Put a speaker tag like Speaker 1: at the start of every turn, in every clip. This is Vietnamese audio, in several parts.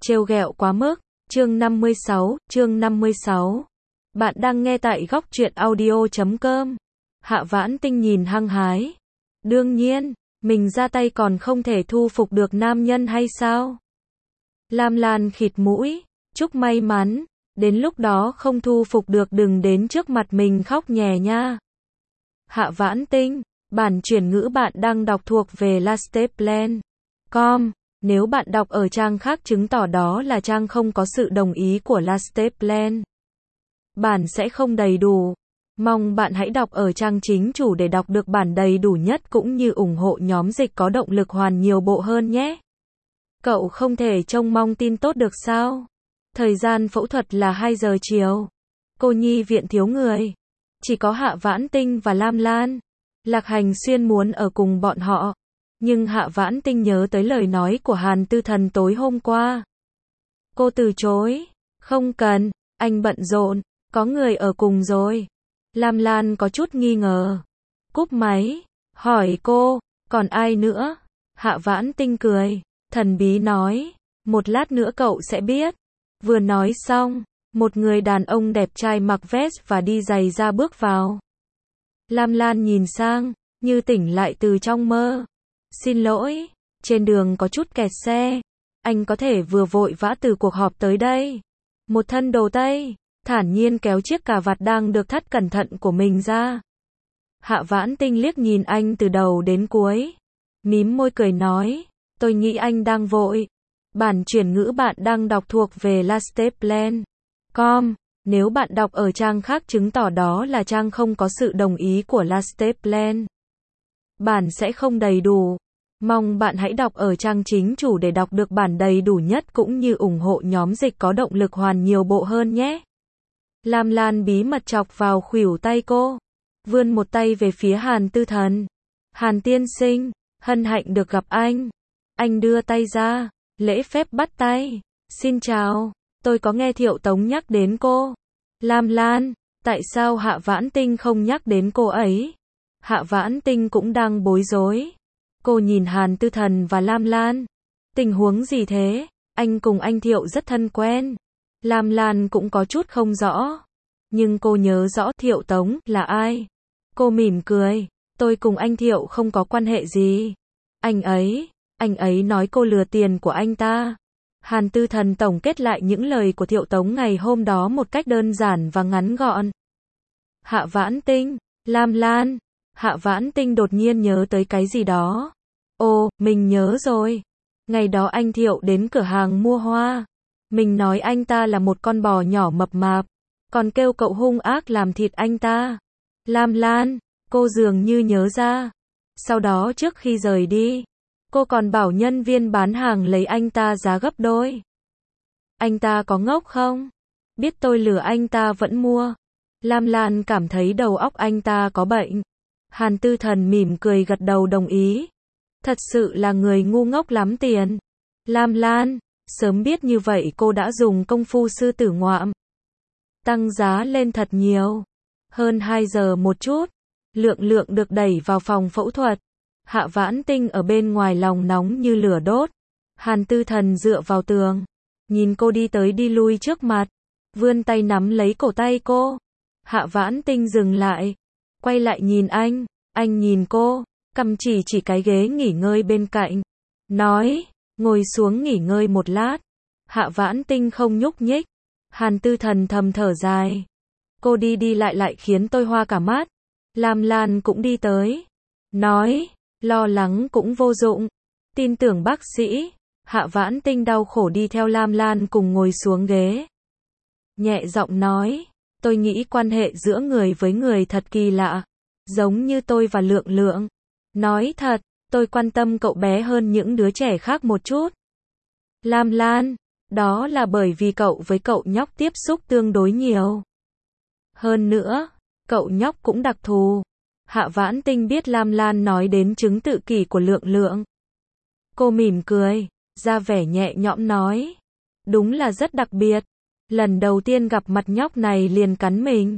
Speaker 1: Trêu ghẹo quá mức. Chương 56. Bạn đang nghe tại góc truyện audio.com. Hạ Vãn Tinh nhìn hăng hái. Đương nhiên, mình ra tay còn không thể thu phục được nam nhân hay sao? Lam Lan khịt mũi, chúc may mắn, đến lúc đó không thu phục được đừng đến trước mặt mình khóc nhè nha. Hạ Vãn Tinh, bản chuyển ngữ bạn đang đọc thuộc về lasteplan.com. Nếu bạn đọc ở trang khác chứng tỏ đó là trang không có sự đồng ý của Lasteplan. Bản sẽ không đầy đủ. Mong bạn hãy đọc ở trang chính chủ để đọc được bản đầy đủ nhất cũng như ủng hộ nhóm dịch có động lực hoàn nhiều bộ hơn nhé. Cậu không thể trông mong tin tốt được sao? Thời gian phẫu thuật là 2 giờ chiều. Cô nhi viện thiếu người. Chỉ có Hạ Vãn Tinh và Lam Lan. Lạc Hành Xuyên muốn ở cùng bọn họ. Nhưng Hạ Vãn Tinh nhớ tới lời nói của Hàn Tư Thần tối hôm qua. Cô từ chối. Không cần, anh bận rộn, có người ở cùng rồi. Lam Lan có chút nghi ngờ. Cúp máy, hỏi cô, còn ai nữa? Hạ Vãn Tinh cười, thần bí nói, một lát nữa cậu sẽ biết. Vừa nói xong, một người đàn ông đẹp trai mặc vest và đi giày ra bước vào. Lam Lan nhìn sang, như tỉnh lại từ trong mơ. Xin lỗi, trên đường có chút kẹt xe. Anh có thể vừa vội vã từ cuộc họp tới đây. Một thân đồ tây, thản nhiên kéo chiếc cà vạt đang được thắt cẩn thận của mình ra. Hạ Vãn Tinh liếc nhìn anh từ đầu đến cuối. Mím môi cười nói, tôi nghĩ anh đang vội. Bản chuyển ngữ bạn đang đọc thuộc về Lasteplan.com. Nếu bạn đọc ở trang khác chứng tỏ đó là trang không có sự đồng ý của Lasteplan. Bản sẽ không đầy đủ. Mong bạn hãy đọc ở trang chính chủ để đọc được bản đầy đủ nhất cũng như ủng hộ nhóm dịch có động lực hoàn nhiều bộ hơn nhé. Lam Lan bí mật chọc vào khuỷu tay cô. Vươn một tay về phía Hàn Tư Thần. Hàn tiên sinh, hân hạnh được gặp anh. Anh đưa tay ra, lễ phép bắt tay. Xin chào, tôi có nghe Thiệu Tống nhắc đến cô. Lam Lan, tại sao Hạ Vãn Tinh không nhắc đến cô ấy? Hạ Vãn Tinh cũng đang bối rối. Cô nhìn Hàn Tư Thần và Lam Lan. Tình huống gì thế? Anh cùng anh Thiệu rất thân quen. Lam Lan cũng có chút không rõ. Nhưng cô nhớ rõ Thiệu Tống là ai. Cô mỉm cười. Tôi cùng anh Thiệu không có quan hệ gì. Anh ấy nói cô lừa tiền của anh ta. Hàn Tư Thần tổng kết lại những lời của Thiệu Tống ngày hôm đó một cách đơn giản và ngắn gọn. Hạ Vãn Tinh, Lam Lan. Hạ Vãn Tinh đột nhiên nhớ tới cái gì đó. Ồ, mình nhớ rồi. Ngày đó anh Thiệu đến cửa hàng mua hoa. Mình nói anh ta là một con bò nhỏ mập mạp. Còn kêu cậu hung ác làm thịt anh ta. Lam Lan, cô dường như nhớ ra. Sau đó trước khi rời đi, cô còn bảo nhân viên bán hàng lấy anh ta giá gấp đôi. Anh ta có ngốc không? Biết tôi lừa anh ta vẫn mua. Lam Lan cảm thấy đầu óc anh ta có bệnh. Hàn Tư Thần mỉm cười gật đầu đồng ý. Thật sự là người ngu ngốc lắm tiền. Lam Lan, sớm biết như vậy cô đã dùng công phu sư tử ngoạm. Tăng giá lên thật nhiều. Hơn 2 giờ một chút. Lượng được đẩy vào phòng phẫu thuật. Hạ Vãn Tinh ở bên ngoài lòng nóng như lửa đốt. Hàn Tư Thần dựa vào tường. Nhìn cô đi tới đi lui trước mặt. Vươn tay nắm lấy cổ tay cô. Hạ Vãn Tinh dừng lại. Quay lại nhìn anh nhìn cô, cầm chỉ cái ghế nghỉ ngơi bên cạnh. Nói, ngồi xuống nghỉ ngơi một lát. Hạ Vãn Tinh không nhúc nhích. Hàn Tư Thần thầm thở dài. Cô đi lại khiến tôi hoa cả mắt. Lam Lan cũng đi tới. Nói, lo lắng cũng vô dụng. Tin tưởng bác sĩ. Hạ Vãn Tinh đau khổ đi theo Lam Lan cùng ngồi xuống ghế. Nhẹ giọng nói, tôi nghĩ quan hệ giữa người với người thật kỳ lạ. Giống như tôi và Lượng. Nói thật, tôi quan tâm cậu bé hơn những đứa trẻ khác một chút. Lam Lan, đó là bởi vì cậu với cậu nhóc tiếp xúc tương đối nhiều. Hơn nữa, cậu nhóc cũng đặc thù. Hạ Vãn Tinh biết Lam Lan nói đến chứng tự kỷ của Lượng. Cô mỉm cười, ra vẻ nhẹ nhõm nói. Đúng là rất đặc biệt. Lần đầu tiên gặp mặt nhóc này liền cắn mình.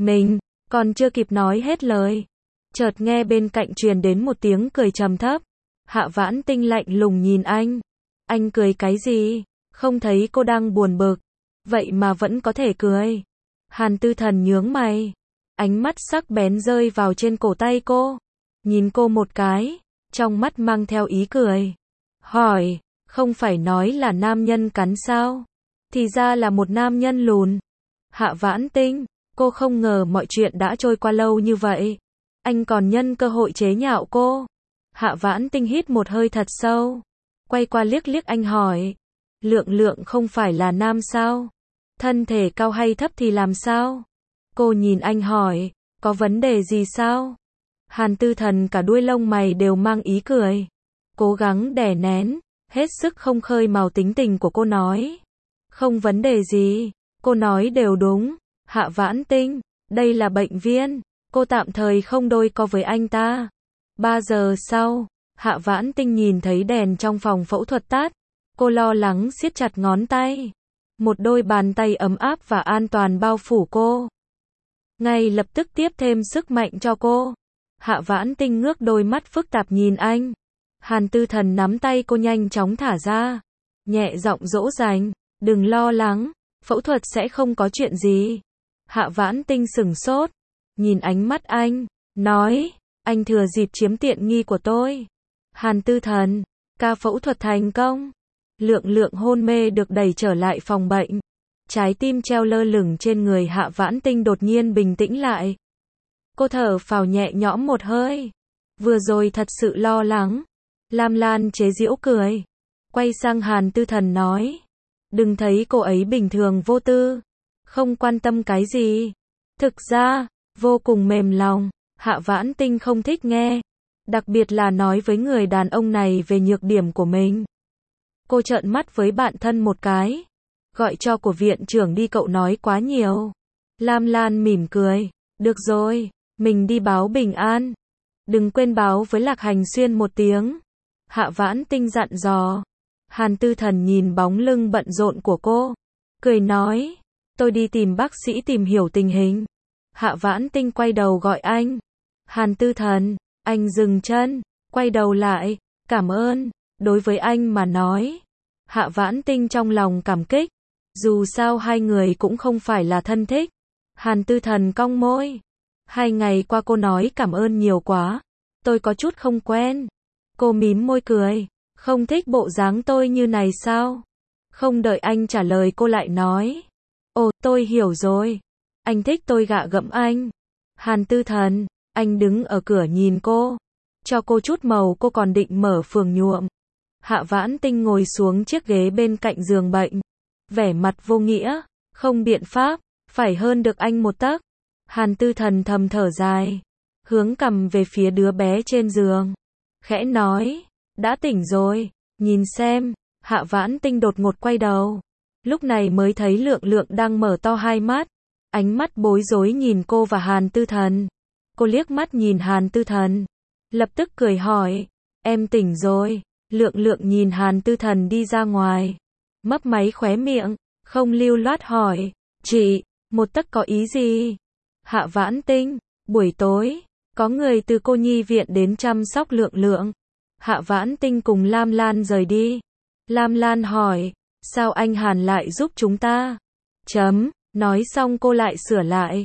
Speaker 1: Còn chưa kịp nói hết lời. Chợt nghe bên cạnh truyền đến một tiếng cười trầm thấp. Hạ Vãn Tinh lạnh lùng nhìn anh. Anh cười cái gì? Không thấy cô đang buồn bực, vậy mà vẫn có thể cười. Hàn Tư Thần nhướng mày, ánh mắt sắc bén rơi vào trên cổ tay cô, nhìn cô một cái, trong mắt mang theo ý cười. Hỏi, không phải nói là nam nhân cắn sao? Thì ra là một nam nhân lùn. Hạ Vãn Tinh, cô không ngờ mọi chuyện đã trôi qua lâu như vậy. Anh còn nhân cơ hội chế nhạo cô. Hạ Vãn Tinh hít một hơi thật sâu, quay qua liếc liếc anh hỏi. Lượng Lượng không phải là nam sao? Thân thể cao hay thấp thì làm sao? Cô nhìn anh hỏi, có vấn đề gì sao? Hàn Tư Thần cả đuôi lông mày đều mang ý cười, cố gắng đè nén, hết sức không khơi mào tính tình của cô nói. Không vấn đề gì, cô nói đều đúng. Hạ Vãn Tinh, đây là bệnh viện, cô tạm thời không đôi co với anh ta. 3 giờ sau, Hạ Vãn Tinh nhìn thấy đèn trong phòng phẫu thuật tắt, cô lo lắng siết chặt ngón tay. Một đôi bàn tay ấm áp và an toàn bao phủ cô, ngay lập tức tiếp thêm sức mạnh cho cô. Hạ Vãn Tinh ngước đôi mắt phức tạp nhìn anh. Hàn Tư Thần nắm tay cô nhanh chóng thả ra, nhẹ giọng dỗ dành, đừng lo lắng, phẫu thuật sẽ không có chuyện gì. Hạ Vãn Tinh sửng sốt, nhìn ánh mắt anh, nói, anh thừa dịp chiếm tiện nghi của tôi. Hàn Tư Thần, ca phẫu thuật thành công. Lượng Lượng hôn mê được đẩy trở lại phòng bệnh. Trái tim treo lơ lửng trên người Hạ Vãn Tinh đột nhiên bình tĩnh lại. Cô thở phào nhẹ nhõm một hơi. Vừa rồi thật sự lo lắng. Lam Lan chế giễu cười, quay sang Hàn Tư Thần nói, đừng thấy cô ấy bình thường vô tư, không quan tâm cái gì. Thực ra, vô cùng mềm lòng. Hạ Vãn Tinh không thích nghe, đặc biệt là nói với người đàn ông này về nhược điểm của mình. Cô trợn mắt với bạn thân một cái, gọi cho của viện trưởng đi, cậu nói quá nhiều. Lam Lan mỉm cười, được rồi, mình đi báo bình an. Đừng quên báo với Lạc Hành Xuyên một tiếng. Hạ Vãn Tinh dặn dò. Hàn Tư Thần nhìn bóng lưng bận rộn của cô, cười nói, tôi đi tìm bác sĩ tìm hiểu tình hình. Hạ Vãn Tinh quay đầu gọi anh. Hàn Tư Thần, anh dừng chân, quay đầu lại, cảm ơn. Đối với anh mà nói, Hạ Vãn Tinh trong lòng cảm kích, dù sao hai người cũng không phải là thân thích. Hàn Tư Thần cong môi, 2 ngày qua cô nói cảm ơn nhiều quá, tôi có chút không quen. Cô mím môi cười, không thích bộ dáng tôi như này sao? Không đợi anh trả lời cô lại nói, ồ, tôi hiểu rồi, anh thích tôi gạ gẫm anh. Hàn Tư Thần, anh đứng ở cửa nhìn cô, cho cô chút màu, cô còn định mở phường nhuộm. Hạ Vãn Tinh ngồi xuống chiếc ghế bên cạnh giường bệnh, vẻ mặt vô nghĩa, không biện pháp, phải hơn được anh một tấc. Hàn Tư Thần thầm thở dài, hướng cằm về phía đứa bé trên giường, khẽ nói, đã tỉnh rồi, nhìn xem. Hạ Vãn Tinh đột ngột quay đầu, lúc này mới thấy Lượng Lượng đang mở to hai mắt, ánh mắt bối rối nhìn cô và Hàn Tư Thần. Cô liếc mắt nhìn Hàn Tư Thần, lập tức cười hỏi, em tỉnh rồi. Lượng Lượng nhìn Hàn Tư Thần đi ra ngoài, mấp máy khóe miệng, không lưu loát hỏi, chị, một tấc có ý gì? Hạ Vãn Tinh, buổi tối, có người từ cô nhi viện đến chăm sóc Lượng Lượng. Hạ Vãn Tinh cùng Lam Lan rời đi. Lam Lan hỏi, sao anh Hàn lại giúp chúng ta? Nói xong cô lại sửa lại.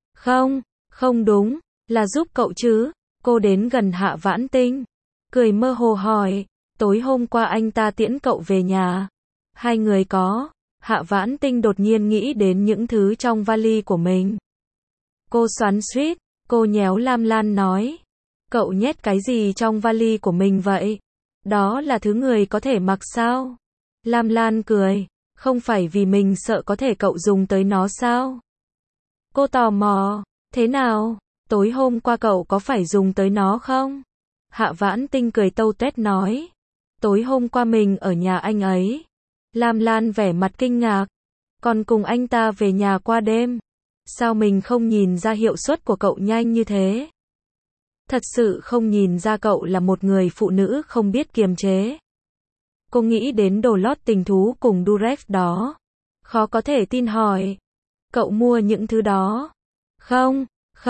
Speaker 1: Không đúng, là giúp cậu chứ. Cô đến gần Hạ Vãn Tinh, cười mơ hồ hỏi, tối hôm qua anh ta tiễn cậu về nhà. Hai người có. Hạ Vãn Tinh đột nhiên nghĩ đến những thứ trong vali của mình. Cô xoắn xuýt, cô nhéo Lam Lan nói, cậu nhét cái gì trong vali của mình vậy? Đó là thứ người có thể mặc sao? Lam Lan cười, không phải vì mình sợ có thể cậu dùng tới nó sao? Cô tò mò, thế nào? Tối hôm qua cậu có phải dùng tới nó không? Hạ Vãn Tinh cười tâu tuét nói, tối hôm qua mình ở nhà anh ấy. Lam Lan vẻ mặt kinh ngạc, còn cùng anh ta về nhà qua đêm. Sao mình không nhìn ra hiệu suất của cậu nhanh như thế? Thật sự không nhìn ra cậu là một người phụ nữ không biết kiềm chế. Cô nghĩ đến đồ lót tình thú cùng Durex đó. Khó có thể tin hỏi, cậu mua những thứ đó? Không,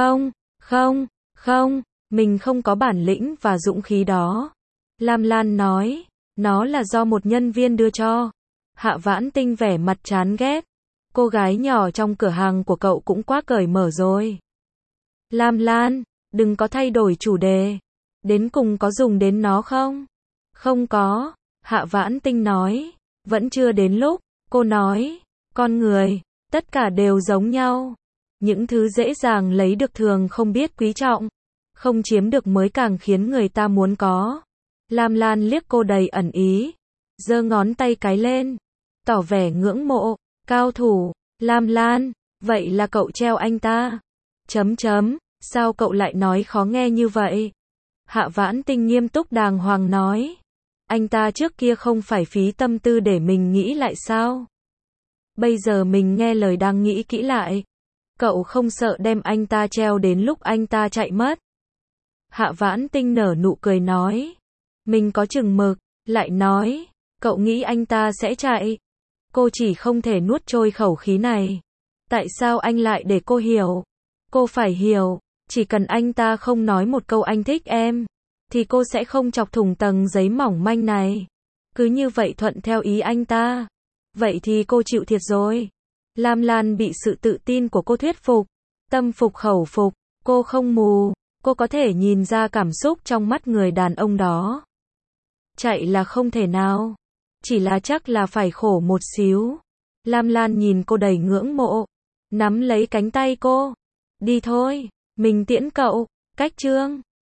Speaker 1: mình không có bản lĩnh và dũng khí đó. Lam Lan nói, nó là do một nhân viên đưa cho. Hạ Vãn Tinh vẻ mặt chán ghét. Cô gái nhỏ trong cửa hàng của cậu cũng quá cởi mở rồi. Lam Lan, đừng có thay đổi chủ đề. Đến cùng có dùng đến nó không? Không có, Hạ Vãn Tinh nói. Vẫn chưa đến lúc, cô nói. Con người, tất cả đều giống nhau. Những thứ dễ dàng lấy được thường không biết quý trọng. Không chiếm được mới càng khiến người ta muốn có. Lam Lan liếc cô đầy ẩn ý. Giơ ngón tay cái lên. Tỏ vẻ ngưỡng mộ. Cao thủ, Lam Lan, vậy là cậu treo anh ta. Sao cậu lại nói khó nghe như vậy? Hạ Vãn Tinh nghiêm túc đàng hoàng nói. Anh ta trước kia không phải phí tâm tư để mình nghĩ lại sao? Bây giờ mình nghe lời đang nghĩ kỹ lại. Cậu không sợ đem anh ta treo đến lúc anh ta chạy mất? Hạ Vãn Tinh nở nụ cười nói. Mình có chừng mực, lại nói. Cậu nghĩ anh ta sẽ chạy? Cô chỉ không thể nuốt trôi khẩu khí này. Tại sao anh lại để cô hiểu? Cô phải hiểu, chỉ cần anh ta không nói một câu anh thích em, thì cô sẽ không chọc thủng tầng giấy mỏng manh này. Cứ như vậy thuận theo ý anh ta. Vậy thì cô chịu thiệt rồi. Lam Lan bị sự tự tin của cô thuyết phục. Tâm phục khẩu phục. Cô không mù. Cô có thể nhìn ra cảm xúc trong mắt người đàn ông đó. Chạy là không thể nào. Chỉ là chắc là phải khổ một xíu. Lam Lan nhìn cô đầy ngưỡng mộ. Nắm lấy cánh tay cô. Đi thôi, mình tiễn cậu. Cách chương